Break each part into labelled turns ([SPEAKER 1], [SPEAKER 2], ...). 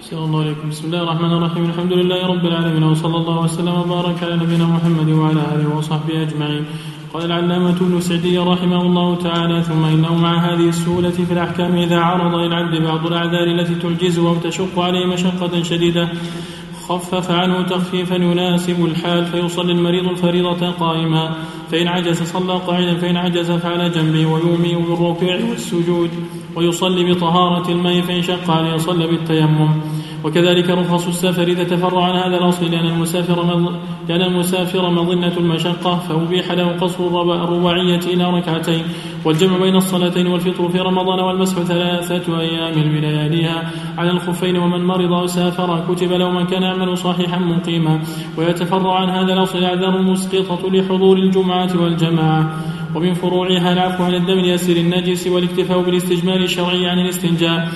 [SPEAKER 1] أحسن الله عليكم. بسم الله الرحمن الرحيم. الحمد لله رب العالمين، وصلى الله وسلم وبارك على نبينا محمد وعلى آله وصحبه أجمعين. قال العلامة ابن سعدي رحمه الله تعالى: ثم إنه مع هذه السهولة في الأحكام إذا عرض للعبد بعض الأعذار التي تعجزه أو تشق عليه مشقة شديدة خفف عنه تخفيفا يناسب الحال، فيصلي المريض الفريضة قائما، فإن عجز صلى قاعدا، فإن عجز فعلى جنبه، ويومئ بالركوع والسجود، ويصلي بطهارة الماء، فإن شق عليه صلى بالتيمم. وكذلك رخص السفر إذا تفرع عن هذا الأصل، لأن المسافر مظنة المشقة، فأبيح له قصر الرباعية إلى ركعتين، والجمع بين الصلاتين، والفطر في رمضان، والمسح 3 أيام بلياليها على الخفين. ومن مرض أو سافر كتب له من كان يعمل صحيحا مقيما. ويتفرع عن هذا الأصل الأعذار المسقطة لحضور الجمعة والجماعة. ومن فروعها العفو عن الدم اليسير النجس، والاكتفاء بالاستجمار الشرعي عن الاستنجاء،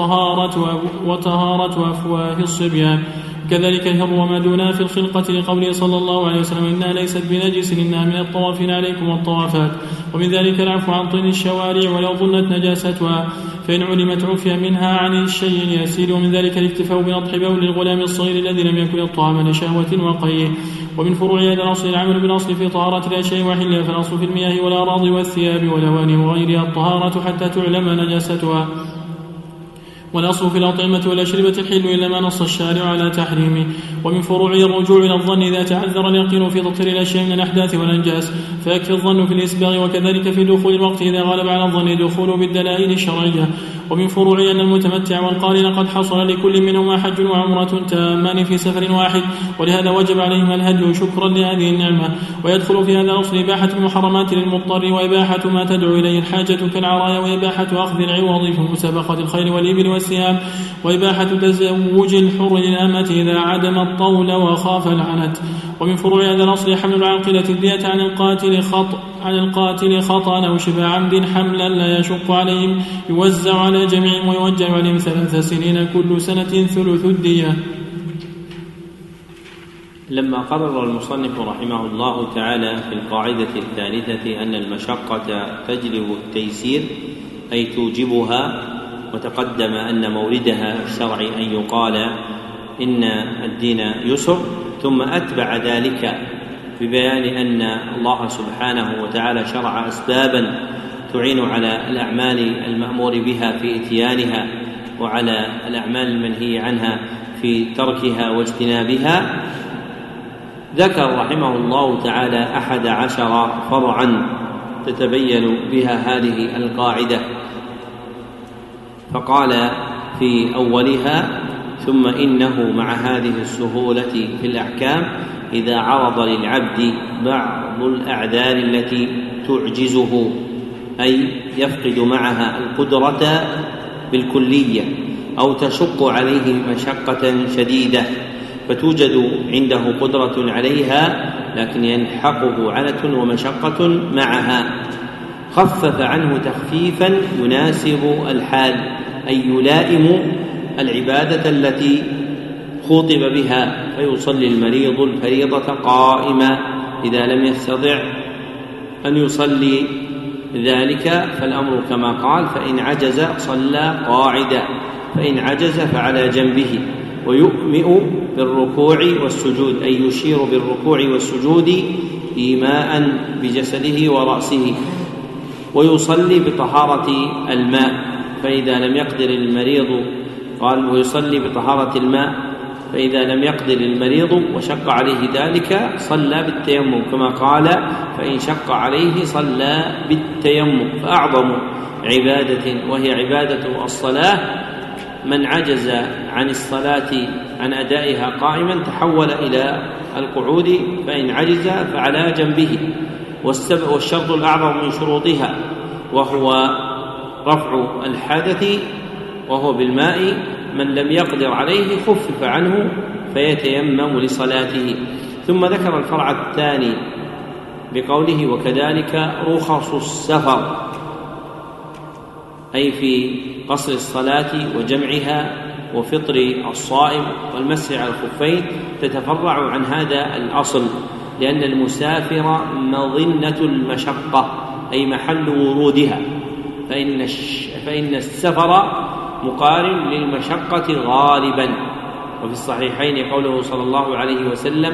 [SPEAKER 1] وطهارة أفواه الصبيان. كذلك الهر وما دونها في الخلقة، لقوله صلى الله عليه وسلم: إنها ليست بنجس، إنها من الطوافين عليكم والطوافات. ومن ذلك العفو عن طين الشوارع ولو ظنت نجاستها، فإن علمت عفي منها عن الشيء اليسير. ومن ذلك الاكتفاء بنطح بول الغلام الصغير الذي لم يكن الطعام لشهوة وقيه. ومن فروع هذا الأصل العمل بالأصل في طهارة الأشياء وحلها، فالأصل في المياه والأراضي والثياب والأواني وغيرها الطهارة حتى تعلم نجاستها. والأصل في الأطعمة والأشربة الحل إلا ما نص الشارع على تحريمه. ومن فروع الرجوع إلى الظن إذا تعذر اليقين في تطهير الأشياء من الأحداث والأنجاس، فيكفي الظن في الإسباغ. وكذلك في دخول الوقت إذا غلب على الظن دخول بالدلائل الشرعية. ومن فروع أن المتمتع والقارن قد حصل لكل منهما حج وعمرة تامان في سفر واحد، ولهذا وجب عليهما الهدي شكرا لهذه النعمة. ويدخل في هذا الأصل إباحة المحرمات للمضطر، وإباحة ما تدعو إليه الحاجة كالعرايا، وإباحة أخذ العوض في مسابقة الخيل والإبل والسهام، وإباحة تزوج الحر للأمة إذا عدم الطول وخاف العنت. ومن فروع هذا الأصل حمل العاقلة الدية عن القاتل خطأ أو شبه عمد حملا لا يشق عليهم، يوزع على جميعهم، ويوجه عليهم 3 سنين كل سنة ثلث الدية.
[SPEAKER 2] لما قرر المصنف رحمه الله تعالى في القاعدة الثالثة أن المشقة تجلب التيسير أي توجبها، وتقدم أن موردها الشرعي أن يقال إن الدين يسر، ثم أتبع ذلك ببيان أن الله سبحانه وتعالى شرع أسبابا تعين على الأعمال المأمور بها في إتيانها، وعلى الأعمال المنهي عنها في تركها واجتنابها. ذكر رحمه الله تعالى 11 فرعا تتبين بها هذه القاعدة، فقال في أولها: ثم إنه مع هذه السهولة في الأحكام إذا عرض للعبد بعض الأعذار التي تعجزه، أي يفقد معها القدرة بالكلية أو تشق عليه مشقة شديدة، فتوجد عنده قدرة عليها لكن يلحقه عنة ومشقة معها، خفف عنه تخفيفا يناسب الحال، أي يلائم العبادة التي خوطب بها، فيصلي المريض الفريضة قائما إذا لم يستطع أن يصلي ذلك، فالأمر كما قال: فإن عجز صلى قاعدا، فإن عجز فعلى جنبه، ويؤمئ بالركوع والسجود، أي يشير بالركوع والسجود إيماء بجسده ورأسه، ويصلي بطهارة الماء، فإذا لم يقدر المريض قال ويصلي بطهارة الماء، فإذا لم يقدر المريض وشق عليه ذلك صلى بالتيمم، كما قال: فإن شق عليه صلى بالتيمم. فأعظم عبادة وهي عبادة الصلاة، من عجز عن الصلاة عن أدائها قائما تحول إلى القعود، فإن عجز فعلى جنبه. والشرط الأعظم من شروطها وهو رفع الحدث، وهو بالماء، من لم يقدر عليه خفف عنه فيتيمم لصلاته. ثم ذكر الفرع الثاني بقوله: وكذلك رخص السفر، أي في قصر الصلاة وجمعها وفطر الصائم والمسح على الخفين، تتفرع عن هذا الأصل، لأن المسافر مظنة المشقة أي محل ورودها، فإن السفر مقارن للمشقة غالبا. وفي الصحيحين قوله صلى الله عليه وسلم: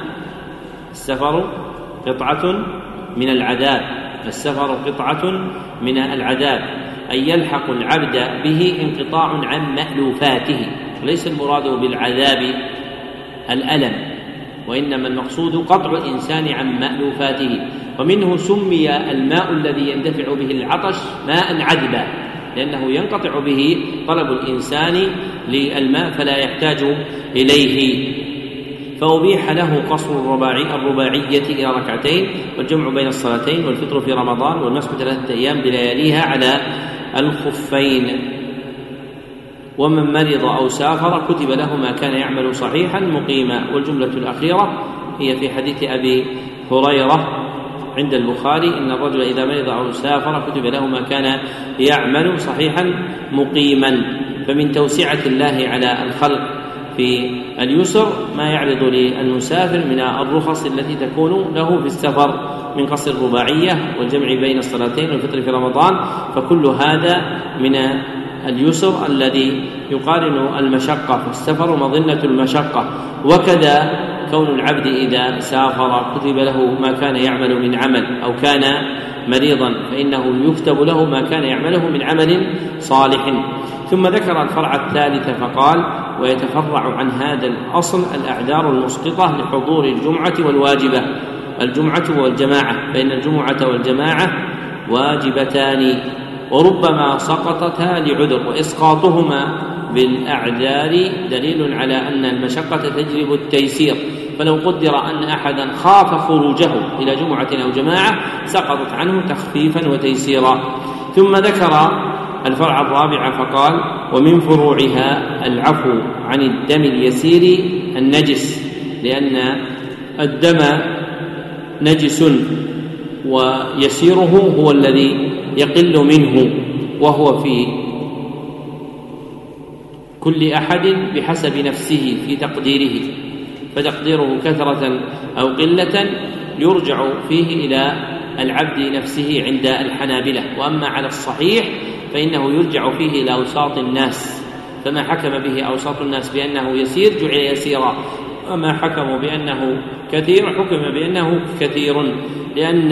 [SPEAKER 2] السفر قطعة من العذاب، السفر قطعة من العذاب، أي يلحق العبد به انقطاع عن مألوفاته. وليس المراد بالعذاب الألم، وإنما المقصود قطع الإنسان عن مألوفاته. ومنه سمي الماء الذي يندفع به العطش ماء عذبا، لأنه ينقطع به طلب الإنسان للماء فلا يحتاج إليه، فأبيح له قصر الرباعية إلى ركعتين، والجمع بين الصلاتين، والفطر في رمضان، والمسح 3 أيام بلياليها على الخفين. ومن مرض أو سافر كتب له ما كان يعمل صحيحا مقيما. والجملة الأخيرة هي في حديث أبي هريرة عند البخاري: إن الرجل إذا مرض أو سافر كتب له ما كان يعمل صحيحا مقيما. فمن توسعة الله على الخلق في اليسر ما يعرض للمسافر من الرخص التي تكون له في السفر من قصر الرباعية والجمع بين الصلاتين والفطر في رمضان، فكل هذا من اليسر الذي يقارن المشقة، فالسفر مظنة المشقة. وكذا كون العبد إذا سافر كتب له ما كان يعمل من عمل، أو كان مريضا فإنه يكتب له ما كان يعمله من عمل صالح. ثم ذكر الفرع الثالث فقال: ويتفرع عن هذا الأصل الأعذار المسقطة لحضور الجمعة والواجبة، الجمعة والجماعة، فإن الجمعة والجماعة واجبتان، وربما سقطتا لعذر، وإسقاطهما بالأعذار دليل على أن المشقة تجلب التيسير. فلو قدر أن أحدا خاف خروجه إلى جمعة أو جماعة سقطت عنه تخفيفا وتيسيرا. ثم ذكر الفرع الرابع فقال: ومن فروعها العفو عن الدم اليسير النجس، لأن الدم نجس ويسيره هو الذي يقل منه، وهو في كل أحد بحسب نفسه في تقديره، فتقديره كثرة أو قلة يرجع فيه إلى العبد نفسه عند الحنابلة. وأما على الصحيح فإنه يرجع فيه إلى أوساط الناس، فما حكم به أوساط الناس بأنه يسير جعل يسيرا، وما حكموا بأنه كثير حكم بأنه كثير، لأن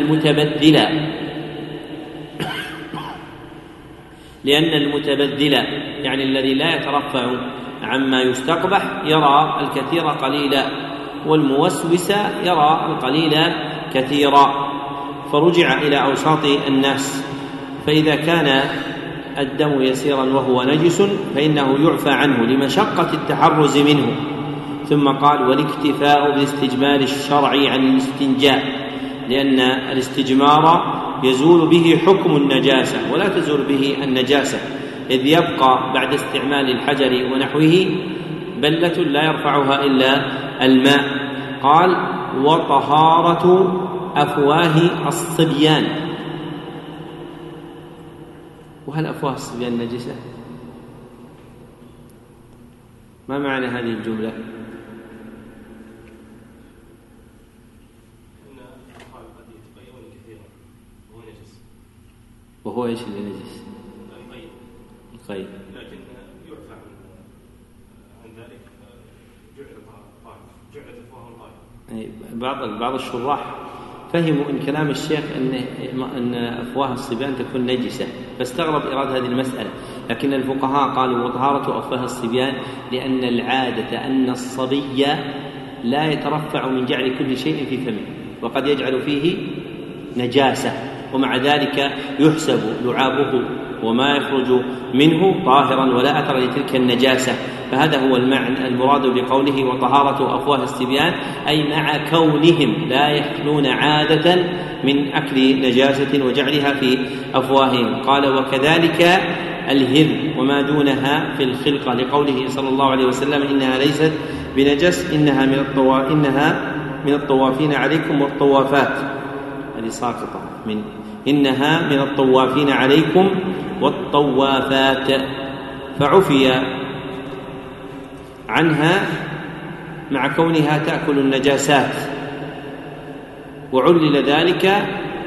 [SPEAKER 2] المتبذل يعني الذي لا يترفع عما يستقبح يرى الكثير قليلا، والموسوس يرى القليل كثيرا، فرجع إلى أوساط الناس. فإذا كان الدم يسيرا وهو نجس فإنه يعفى عنه لمشقة التحرز منه. ثم قال: والاكتفاء بالاستجمار الشرعي عن الاستنجاء، لأن الاستجمار يزول به حكم النجاسة ولا تزول به النجاسة، إذ يبقى بعد استعمال الحجر ونحوه بلة لا يرفعها إلا الماء. قال: وطهارة أفواه الصبيان. وهل أفواه الصبيان نجسة؟ ما معنى هذه الجملة؟ وهو ايش اللي نجس؟ القيد، لكن يعفى عن ذلك جعلت افواه. بعض الشراح فهموا ان كلام الشيخ ان افواه الصبيان تكون نجسه، فاستغرب إيراد هذه المسألة. لكن الفقهاء قالوا: وطهارة أفواه الصبيان، لأن العادة أن الصبي لا يترفع من جعل كل شيء في فمه، وقد يجعل فيه نجاسة، ومع ذلك يحسب لعابه وما يخرج منه طاهرا ولا أثر لتلك النجاسة. فهذا هو المعنى المراد بقوله وطهارة أفواه الصبيان، أي مع كونهم لا يخلون عادة من أكل نجاسة وجعلها في أفواههم. قال: وكذلك الهر وما دونها في الخلقة، لقوله صلى الله عليه وسلم: إنها ليست بنجس، إنها من الطوافين عليكم والطوافات. هذه ساقطة من إنها من الطوافين عليكم والطوافات، فعفي عنها مع كونها تأكل النجاسات، وعلل ذلك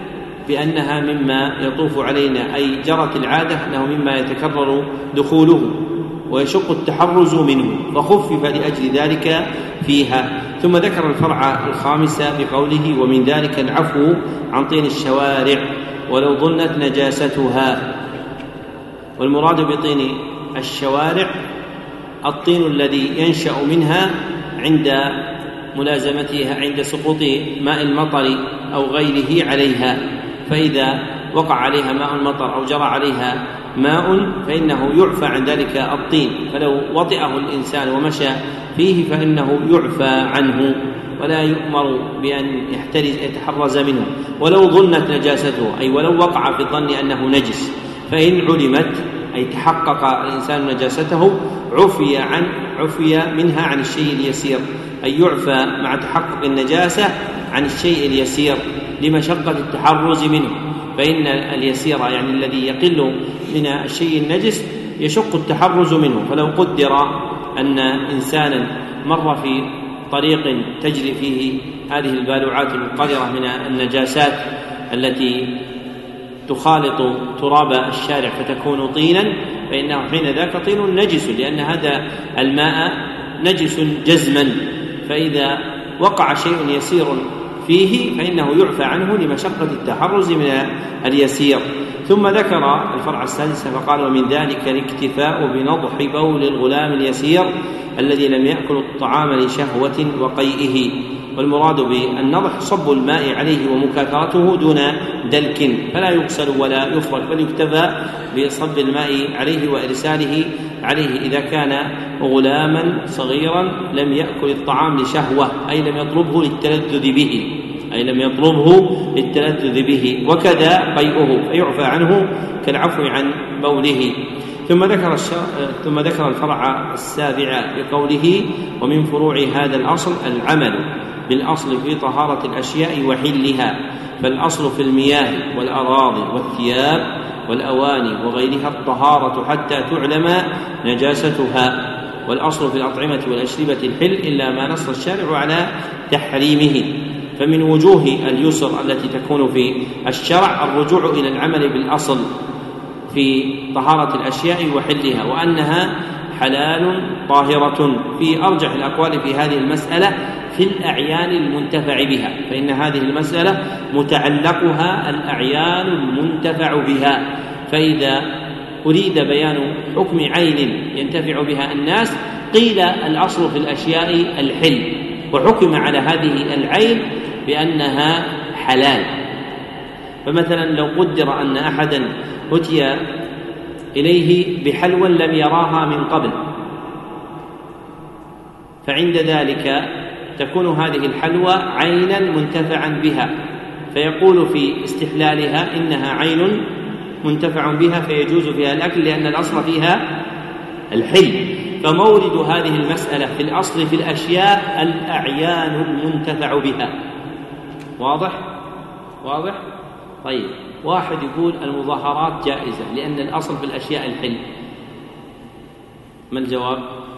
[SPEAKER 2] بأنها مما يطوف علينا، أي جرت العادة أنه مما يتكرر دخوله ويشق التحرز منه، فخفف لأجل ذلك فيها. ثم ذكر الفرع الخامس بقوله: ومن ذلك العفو عن طين الشوارع ولو ظنت نجاستها. والمراد بطين الشوارع الطين الذي ينشأ منها عند ملازمتها، عند سقوط ماء المطر أو غيره عليها، فإذا وقع عليها ماء المطر أو جرى عليها ماء فإنه يعفى عن ذلك الطين، فلو وطئه الإنسان ومشى فيه فإنه يعفى عنه ولا يؤمر بأن يتحرز منه. ولو ظنت نجاسته، أي ولو وقع في الظن أنه نجس، فإن علمت أي تحقق الإنسان نجاسته عفي منها عن الشيء اليسير، أي يعفى مع تحقق النجاسة عن الشيء اليسير لمشقة التحرز منه، فإن اليسير يعني الذي يقل من الشيء النجس يشق التحرز منه. فلو قدر أن إنسانا مر في طريق تجري فيه هذه البالوعات القذرة من النجاسات التي تخالط تراب الشارع فتكون طينا، فإنه حين ذاك طين نجس، لأن هذا الماء نجس جزما، فإذا وقع شيء يسير فيه فإنه يعفى عنه لمشقة التحرز من اليسير. ثم ذكر الفرع السادس فقال: ومن ذلك الاكتفاء بنضح بول الغلام اليسير الذي لم يأكل الطعام لشهوة وقيئه. والمراد بالنضح صب الماء عليه ومكاثرته دون دلك، فلا يغسل ولا يفرك، بل يكتفى بصب الماء عليه وإرساله عليه إذا كان غلاما صغيرا لم يأكل الطعام لشهوة، أي لم يطلبه للتلذذ به، وكذا قيئه فيعفى عنه كالعفو عن بوله. ثم ذكر الفرع السابع بقوله: ومن فروع هذا الأصل العمل بالأصل في طهارة الأشياء وحلها، فالأصل في المياه والأراضي والثياب والأواني وغيرها الطهارة حتى تعلم نجاستها، والأصل في الأطعمة والأشربة الحل إلا ما نص الشارع على تحريمه. فمن وجوه اليسر التي تكون في الشرع الرجوع إلى العمل بالأصل في طهارة الأشياء وحلها، وأنها حلال طاهرة في أرجح الأقوال في هذه المسألة في الأعيان المنتفع بها، فإن هذه المسألة متعلقها الأعيان المنتفع بها، فإذا أريد بيان حكم عين ينتفع بها الناس قيل الأصل في الأشياء الحل، وحكم على هذه العين بأنها حلال. فمثلا لو قدر أن أحدا أتي إليه بحلوى لم يراها من قبل، فعند ذلك تكون هذه الحلوى عينا منتفعا بها، فيقول في استحلالها إنها عين منتفع بها فيجوز فيها الأكل لأن الأصل فيها الحل. فمورد هذه المسألة في الأصل في الأشياء الأعيان المنتفع بها. واضح؟ طيب، واحد يقول المظاهرات جائزة لأن الأصل في الأشياء الحل، ما الجواب؟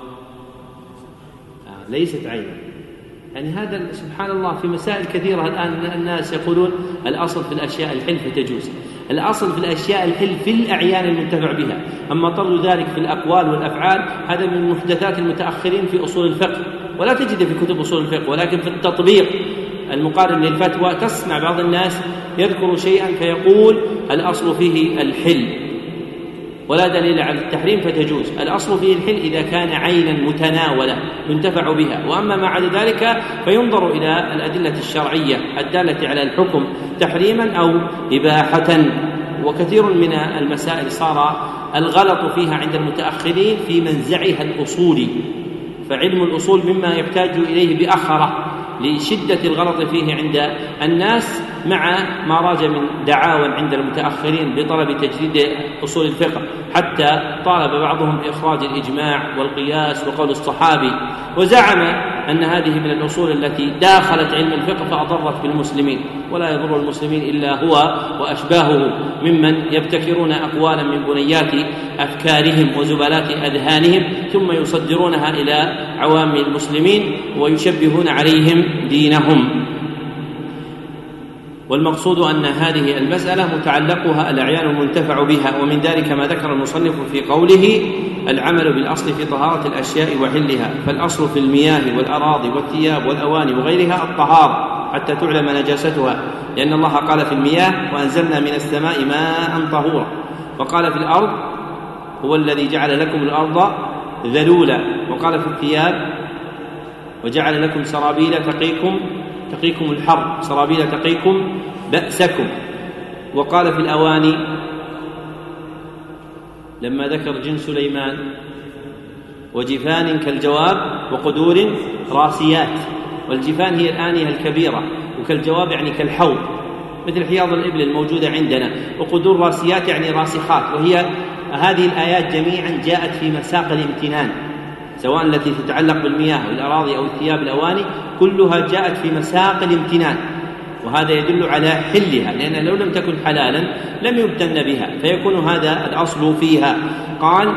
[SPEAKER 2] ليست عينا. يعني هذا سبحان الله في مسائل كثيرة الآن الناس يقولون الأصل في الأشياء الحل فتجوز. الأصل في الأشياء الحل في الأعيان المنتفع بها، أما طرد ذلك في الأقوال والأفعال هذا من محدثات المتأخرين في أصول الفقه، ولا تجد في كتب أصول الفقه، ولكن في التطبيق المقارن للفتوى تسمع بعض الناس يذكر شيئا فيقول الأصل فيه الحل ولا دليل على التحريم فتجوز. الأصل فيه الحل إذا كان عينا متناولة ينتفع بها، وأما ما عدا ذلك فينظر إلى الأدلة الشرعية الدالة على الحكم تحريما أو إباحة. وكثير من المسائل صار الغلط فيها عند المتأخرين في منزعها الأصولي، فعلم الأصول مما يحتاج إليه بأخرة لشدة الغلط فيه عند الناس، مع ما راج من دعاوى عند المتأخرين بطلب تجديد أصول الفقه، حتى طالب بعضهم بإخراج الإجماع والقياس وقول الصحابي، وزعم أن هذه من الأصول التي داخلت علم الفقه فأضرت بالمسلمين، ولا يضر المسلمين إلا هو وأشباهه ممن يبتكرون أقوالا من بنيات أفكارهم وزبالات أذهانهم ثم يصدرونها إلى عوام المسلمين ويشبهون عليهم دينهم. والمقصود أن هذه المسألة متعلقها الأعيان المنتفع بها، ومن ذلك ما ذكر المصنف في قوله العمل بالأصل في طهارة الأشياء وحلها، فالأصل في المياه والأراضي والثياب والأواني وغيرها الطهارة حتى تعلم نجاستها، لأن الله قال في المياه وأنزلنا من السماء ماء طهورا، وقال في الأرض هو الذي جعل لكم الأرض ذلولا، وقال في الثياب وجعل لكم سرابيل تقيكم الحر، سرابيل تقيكم بأسكم، وقال في الأواني لما ذكر جن سليمان وجفان كالجواب وقدور راسيات، والجفان هي الآنية الكبيرة، وكالجواب يعني كالحوض مثل حياض الإبل الموجودة عندنا، وقدور راسيات يعني راسخات، وهي هذه الآيات جميعا جاءت في مساق الامتنان، سواء التي تتعلق بالمياه والأراضي أو الثياب الأواني، كلها جاءت في مساق الامتنان، وهذا يدل على حلها، لأن لو لم تكن حلالا لم يمتن بها، فيكون هذا الأصل فيها. قال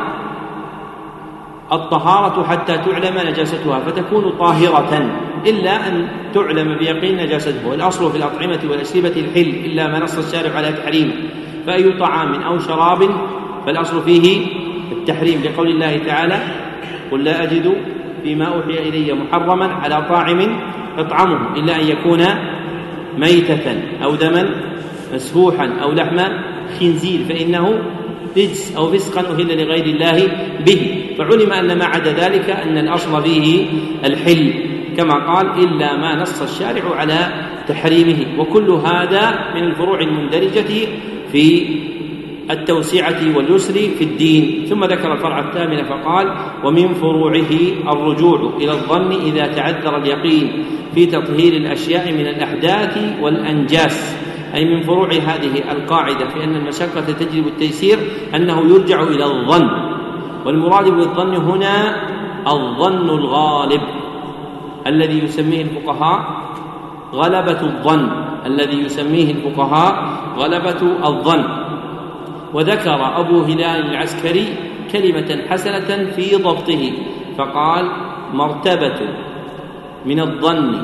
[SPEAKER 2] الطهارة حتى تعلم نجاستها، فتكون طاهرة إلا أن تعلم بيقين نجاستها، والأصل في الأطعمة والأشربة الحل إلا ما نص الشارع على تحريمه، فأي طعام أو شراب فالأصل فيه التحريم، لقول الله تعالى قل لا أجد فيما أوحي إلي محرما على طاعم يطعمه إلا أن يكون ميتة أو دما مسفوحا أو لحم خنزير فإنه رجس أو فسقا أهل لغير الله به، فعلم أن ما عدا ذلك أن الأصل فيه الحل، كما قال إلا ما نص الشارع على تحريمه، وكل هذا من الفروع المندرجة في التوسعة واليسر في الدين. ثم ذكر الفرع الثامن فقال ومن فروعه الرجوع إلى الظن إذا تعذر اليقين في تطهير الأشياء من الأحداث والأنجاس، أي من فروع هذه القاعدة في أن المشقة تجلب التيسير أنه يرجع إلى الظن، والمراد بالظن هنا الظن الغالب الذي يسميه الفقهاء غلبة الظن، الذي يسميه الفقهاء غلبة الظن. وذكر أبو هلال العسكري كلمة حسنة في ضبطه فقال مرتبة من الظن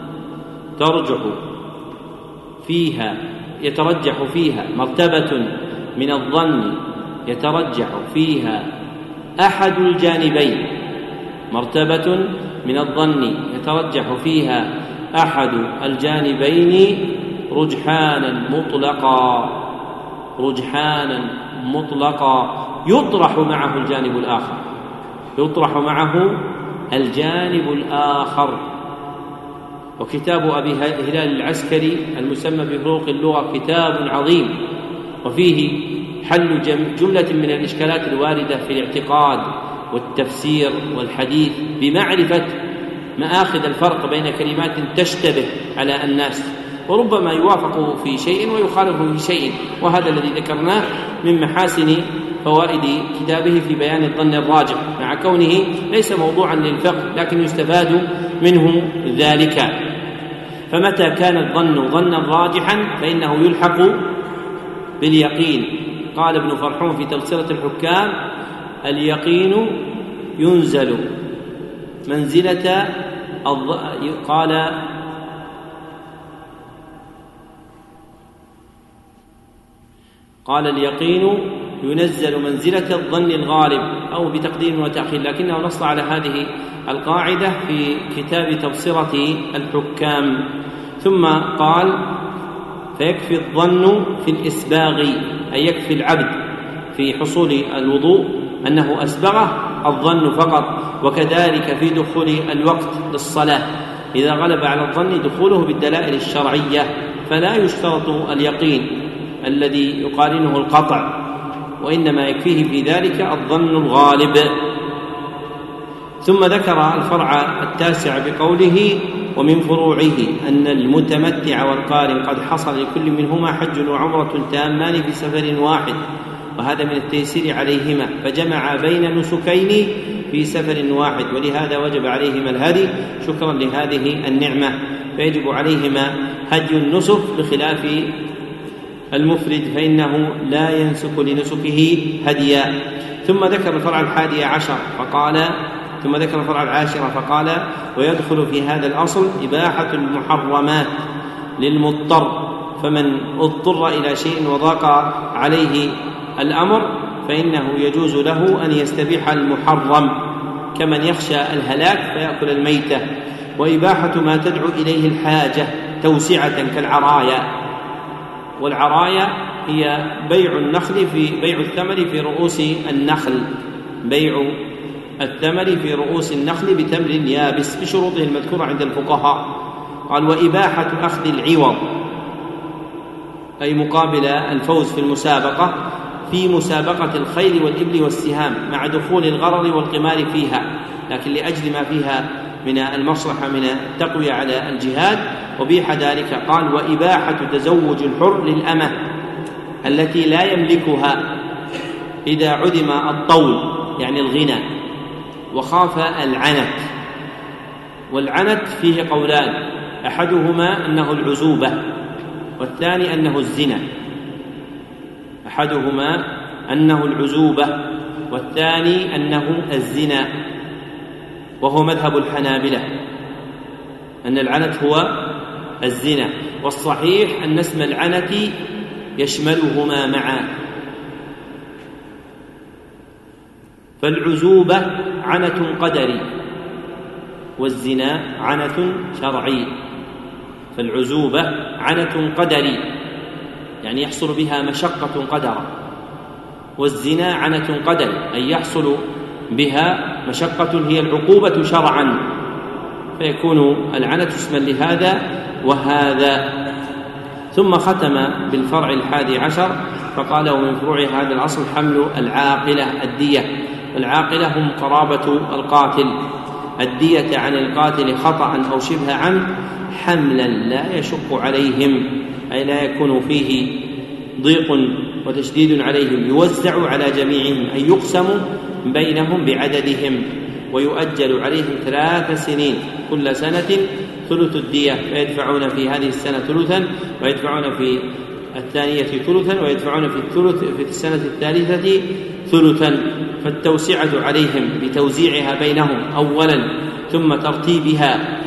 [SPEAKER 2] يترجح فيها مرتبة من الظن يترجح فيها أحد الجانبين، مرتبة من الظن يترجح فيها أحد الجانبين رجحانا مطلقا يطرح معه الجانب الآخر. وكتاب أبي هلال العسكري المسمى بفروق اللغة كتاب عظيم، وفيه حل جملة من الإشكالات الواردة في الاعتقاد والتفسير والحديث بمعرفة مآخذ الفرق بين كلمات تشتبه على الناس، وربما يوافق في شيء ويخالف في شيء، وهذا الذي ذكرناه من محاسن فوائد كتابه في بيان الظن الراجح، مع كونه ليس موضوعا للفقه لكن يستفاد منه ذلك. فمتى كان الظن ظنا راجحا فإنه يلحق باليقين. قال ابن فرحون في تبصرة الحكام اليقين ينزل منزلة قال اليقين ينزل منزلة الظن الغالب أو بتقديم وتأخير، لكنه نص على هذه القاعدة في كتاب تبصرة الحكام. ثم قال فيكفي الظن في الإسباغ، أي يكفي العبد في حصول الوضوء أنه أسبغه الظن فقط، وكذلك في دخول الوقت للصلاة إذا غلب على الظن دخوله بالدلائل الشرعية، فلا يشترط اليقين الذي يقارنه القطع، وإنما يكفيه في ذلك الظن الغالب. ثم ذكر الفرع التاسع بقوله ومن فروعه أن المتمتع والقارن قد حصل لكل منهما حج وعمرة تامان في سفر واحد، وهذا من التيسير عليهما، فجمع بين النسكين في سفر واحد، ولهذا وجب عليهما الهدي شكرا لهذه النعمة، فيجب عليهما هدي النسك بخلاف المفرد فإنه لا ينسك لنسكه هديا. ثم ذكر الفرع 11 فقال ثم ذكر الفرع 10 فقال ويدخل في هذا الأصل إباحة المحرمات للمضطر فمن اضطر إلى شيء وضاق عليه الأمر فإنه يجوز له أن يستبيح المحرم، كمن يخشى الهلاك فيأكل الميتة. وإباحة ما تدعو إليه الحاجة توسعة كالعرايا، والعرايا هي بيع الثمر في رؤوس النخل، بيع الثمر في رؤوس النخل بتمر يابس بشروطه المذكورة عند الفقهاء. قال: وإباحة أخذ العوض، أي مقابل الفوز في المسابقة، في مسابقة الخيل والإبل والسهام مع دخول الغرر والقمار فيها، لكن لأجل ما فيها من المصلحة من التقوية على الجهاد وبيح ذلك. قال: وإباحة تزوج الحر للأمة التي لا يملكها إذا عدم الطول يعني الغنى وخاف العنت. والعنت فيه قولان، أحدهما أنه العزوبة والثاني أنه الزنا، أحدهما أنه العزوبة والثاني أنه الزنا، وهو مذهب الحنابلة أن العنت هو الزنا، والصحيح أن اسم العنت يشملهما معا. فالعزوبة عنت قدري والزنا عنت شرعي. فالعزوبة عنت قدري يعني يحصل بها مشقة قدرا، والزنا عنت قدري أي يحصل بها مشقة هي العقوبة شرعا، فيكون العنت اسما لهذا وهذا. ثم ختم بالفرع 11 فقال: ومن فروع هذا الأصل حمل العاقلة الدية. والعاقلة هم قرابة القاتل، الدية عن القاتل خطأ أو شبه عمد حملا لا يشق عليهم، أي لا يكون فيه ضيق وتشديد عليهم، يوزع على جميعهم أي يقسم بينهم بعددهم، ويؤجل عليهم 3 سنين، كل سنة ثلث الدية، فيدفعون في هذه السنة ثلثا، ويدفعون في الثانية ثلثا، ويدفعون في السنة الثالثة ثلثا. فالتوسعة عليهم بتوزيعها بينهم أولا ثم ترتيبها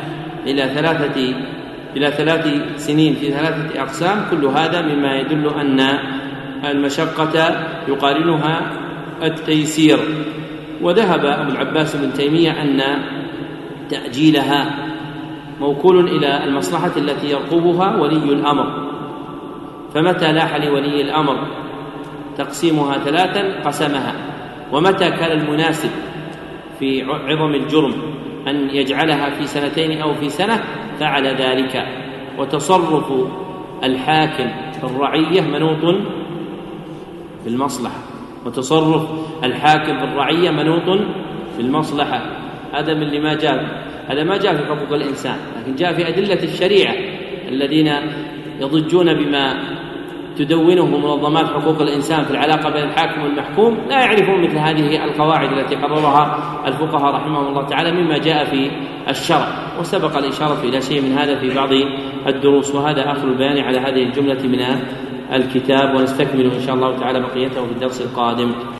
[SPEAKER 2] إلى 3 سنين في 3 أقسام، كل هذا مما يدل أن المشقة يقارنها التيسير. وذهب أبو العباس بن تيمية أن تأجيلها موكول إلى المصلحة التي يرقبها ولي الأمر، فمتى لاح لولي الأمر تقسيمها 3 قسمها، ومتى كان المناسب في عظم الجرم أن يجعلها في 2 أو في سنة فعل ذلك. وتصرف الحاكم في الرعية منوط بالمصلحة، وتصرف الحاكم في الرعية منوط بالمصلحة. هذا من اللي ما جاء، هذا ما جاء في حقوق الإنسان، لكن جاء في أدلة الشريعة. الذين يضجون بما تدونه منظمات حقوق الإنسان في العلاقة بين الحاكم والمحكوم لا يعرفون مثل هذه القواعد التي قررها الفقهاء رحمهم الله تعالى مما جاء في الشرع، وسبق الإشارة إلى شيء من هذا في بعض الدروس. وهذا آخر البيان على هذه الجملة من الكتاب، ونستكمل إن شاء الله تعالى بقيته في الدرس القادم.